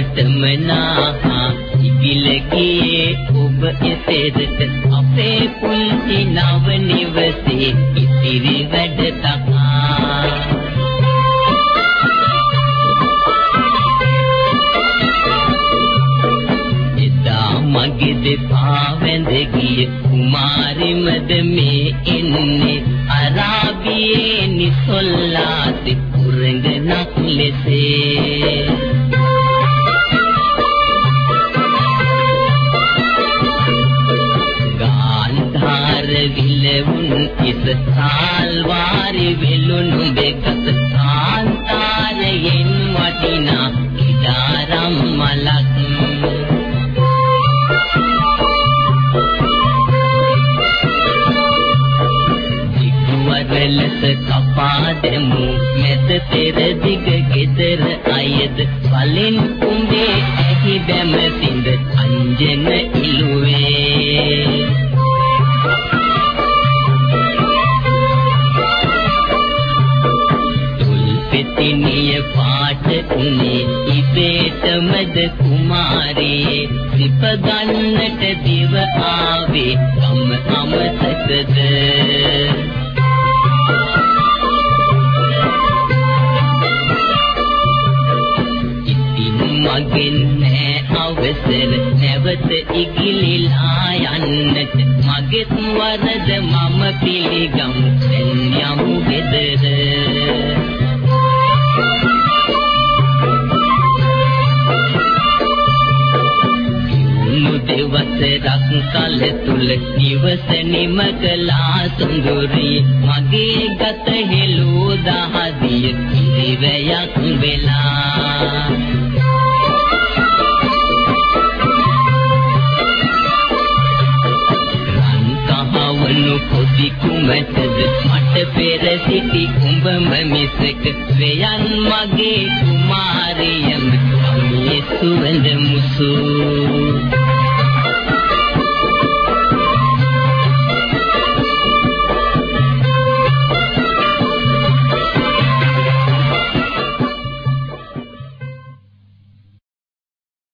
තමනා ඉගිලගේ ඔබ එතෙරට අපේ පුංචි නව නිවසේ ඉතිරි වැඩ තකා එදා මගේ දෙපා වැඳ ගිය කුමාරිමද මේ එන්නේ අරාබියේ නිසොල්ලාති පුරංගනක් ලෙසේ විලවුන් ඉස සාල්වාරි වෙලුණු බෙගත කාන්තාරයෙන් වටිනා ඉඩාරම් මලක් දිගුවරලස කපා දෙමු මෙත පෙර දිග ගෙදර අයද වලින් උඹේ ඇහි බැම සිඳ අංජන ඉලුවේ පිටිනිය පාට උනේ ඉබේටමද කුමාරී සිප ගන්නට දිව ආවේ ගම අමතකද ඉතින් මගෙන් නෑ අවසර නැවත ඉගිලිලා යන්නට මගෙත් වරද මම පිළිගමු දැන් යමු ගෙදර දෙවසරක් කල තුල නිවස නිමකලා සුඳුරි මගේ ගත හෙළූ දහදිය ඉරිවැයක් වෙලා රන් කහවණු පොඩි කුමටද මට පෙර සිටි උඹම මිසක වේයන් මගේ කුමාරියම මේ සුවඳ මුසු